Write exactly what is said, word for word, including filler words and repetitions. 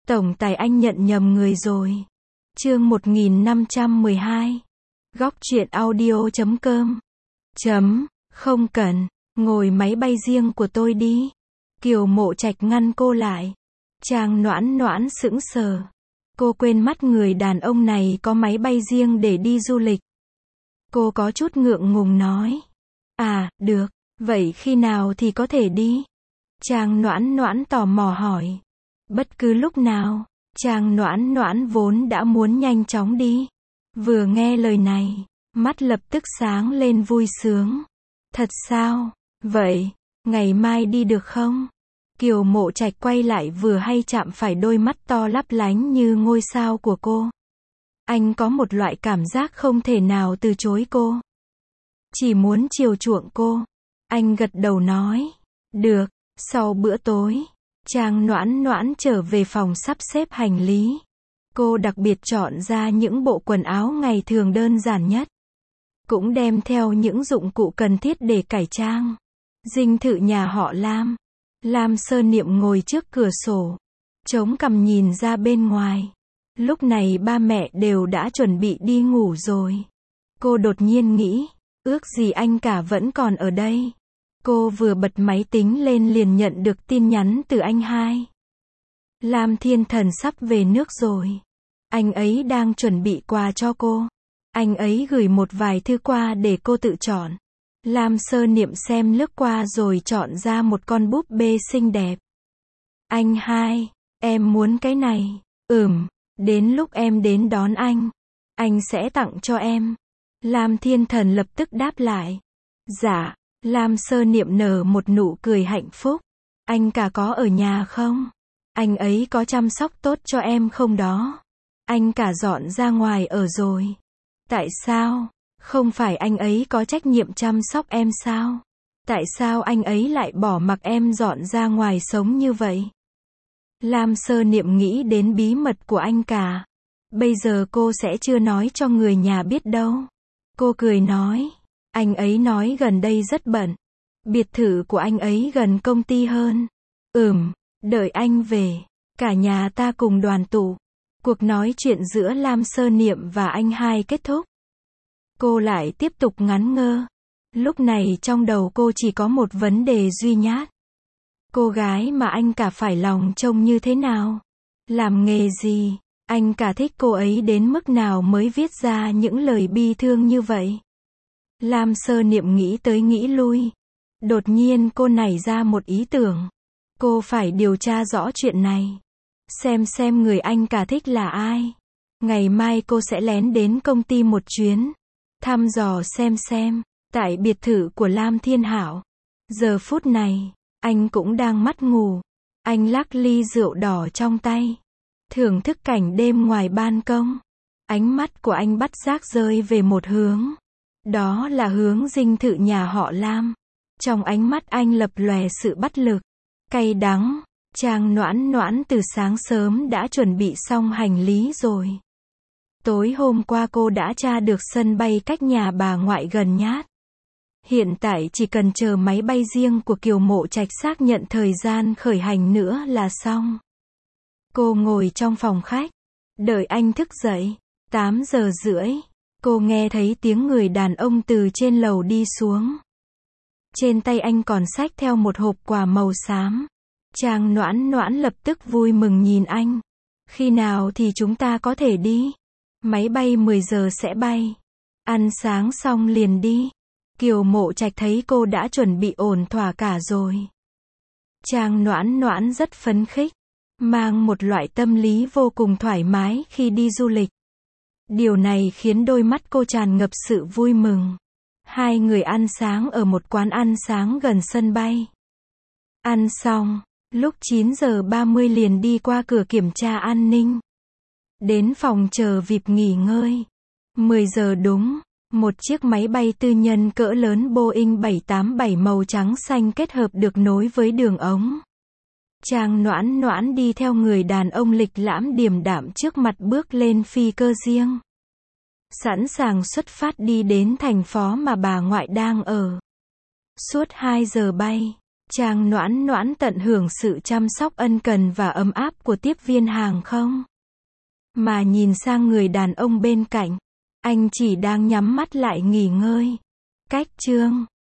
Tổng tài anh nhận nhầm người rồi. Chương một nghìn năm trăm mười hai. Góc truyện audio chấm com. Chấm, không cần, ngồi máy bay riêng của tôi đi. Kiều Mộ Trạch ngăn cô lại. Trang Noãn Noãn sững sờ. Cô quên mất người đàn ông này có máy bay riêng để đi du lịch. Cô có chút ngượng ngùng nói. À, được, vậy khi nào thì có thể đi? Trang Noãn Noãn tò mò hỏi. Bất cứ lúc nào. Trang Noãn Noãn vốn đã muốn nhanh chóng đi. Vừa nghe lời này, mắt lập tức sáng lên vui sướng. Thật sao? Vậy, ngày mai đi được không? Kiều Mộ Trạch quay lại vừa hay chạm phải đôi mắt to lấp lánh như ngôi sao của cô. Anh có một loại cảm giác không thể nào từ chối cô. Chỉ muốn chiều chuộng cô. Anh gật đầu nói. Được, sau bữa tối. Trang Noãn Noãn trở về phòng sắp xếp hành lý. Cô đặc biệt chọn ra những bộ quần áo ngày thường đơn giản nhất. Cũng đem theo những dụng cụ cần thiết để cải trang. Dinh thự nhà họ Lam. Lam Sơ Niệm ngồi trước cửa sổ. Chống cằm nhìn ra bên ngoài. Lúc này ba mẹ đều đã chuẩn bị đi ngủ rồi. Cô đột nhiên nghĩ, ước gì anh cả vẫn còn ở đây. Cô vừa bật máy tính lên liền nhận được tin nhắn từ anh hai. Lam Thiên Thần sắp về nước rồi. Anh ấy đang chuẩn bị quà cho cô. Anh ấy gửi một vài thư qua để cô tự chọn. Lam Sơ Niệm xem lướt qua rồi chọn ra một con búp bê xinh đẹp. Anh hai, em muốn cái này. Ừm, đến lúc em đến đón anh, anh sẽ tặng cho em. Lam Thiên Thần lập tức đáp lại. Dạ. Lam Sơ Niệm nở một nụ cười hạnh phúc. Anh cả có ở nhà không? Anh ấy có chăm sóc tốt cho em không đó? Anh cả dọn ra ngoài ở rồi. Tại sao? Không phải anh ấy có trách nhiệm chăm sóc em sao? Tại sao anh ấy lại bỏ mặc em dọn ra ngoài sống như vậy? Lam Sơ Niệm nghĩ đến bí mật của anh cả. Bây giờ cô sẽ chưa nói cho người nhà biết đâu. Cô cười nói. Anh ấy nói gần đây rất bận. Biệt thự của anh ấy gần công ty hơn. Ừm, đợi anh về, cả nhà ta cùng đoàn tụ. Cuộc nói chuyện giữa Lam Sơ Niệm và anh hai kết thúc. Cô lại tiếp tục ngắn ngơ. Lúc này trong đầu cô chỉ có một vấn đề duy nhất. Cô gái mà anh cả phải lòng trông như thế nào? Làm nghề gì? Anh cả thích cô ấy đến mức nào mới viết ra những lời bi thương như vậy? Lam Sơ Niệm nghĩ tới nghĩ lui. Đột nhiên cô nảy ra một ý tưởng. Cô phải điều tra rõ chuyện này. Xem xem người anh cả thích là ai. Ngày mai cô sẽ lén đến công ty một chuyến. Thăm dò xem xem. Tại biệt thự của Lam Thiên Hảo. Giờ phút này, anh cũng đang mắt ngủ. Anh lắc ly rượu đỏ trong tay. Thưởng thức cảnh đêm ngoài ban công. Ánh mắt của anh bắt giác rơi về một hướng. Đó là hướng dinh thự nhà họ Lam. Trong ánh mắt anh lập lòe sự bất lực, cay đắng. Trang Noãn Noãn từ sáng sớm đã chuẩn bị xong hành lý rồi. Tối hôm qua cô đã tra được sân bay cách nhà bà ngoại gần nhất. Hiện tại chỉ cần chờ máy bay riêng của Kiều Mộ Trạch xác nhận thời gian khởi hành nữa là xong. Cô ngồi trong phòng khách, đợi anh thức dậy. tám giờ rưỡi. Cô nghe thấy tiếng người đàn ông từ trên lầu đi xuống. Trên tay anh còn xách theo một hộp quà màu xám. Trang Noãn Noãn lập tức vui mừng nhìn anh. Khi nào thì chúng ta có thể đi? Máy bay mười giờ sẽ bay. Ăn sáng xong liền đi. Kiều Mộ Trạch thấy cô đã chuẩn bị ổn thỏa cả rồi. Trang Noãn Noãn rất phấn khích. Mang một loại tâm lý vô cùng thoải mái khi đi du lịch. Điều này khiến đôi mắt cô tràn ngập sự vui mừng. Hai người ăn sáng ở một quán ăn sáng gần sân bay. Ăn xong, lúc chín giờ ba mươi liền đi qua cửa kiểm tra an ninh. Đến phòng chờ vê i pê nghỉ ngơi. mười giờ đúng, một chiếc máy bay tư nhân cỡ lớn Boeing bảy tám bảy màu trắng xanh kết hợp được nối với đường ống. Trang Noãn Noãn đi theo người đàn ông lịch lãm điềm đạm trước mặt bước lên phi cơ riêng. Sẵn sàng xuất phát đi đến thành phố mà bà ngoại đang ở. Suốt hai giờ bay, Trang Noãn Noãn tận hưởng sự chăm sóc ân cần và ấm áp của tiếp viên hàng không. Mà nhìn sang người đàn ông bên cạnh, anh chỉ đang nhắm mắt lại nghỉ ngơi. Cách chương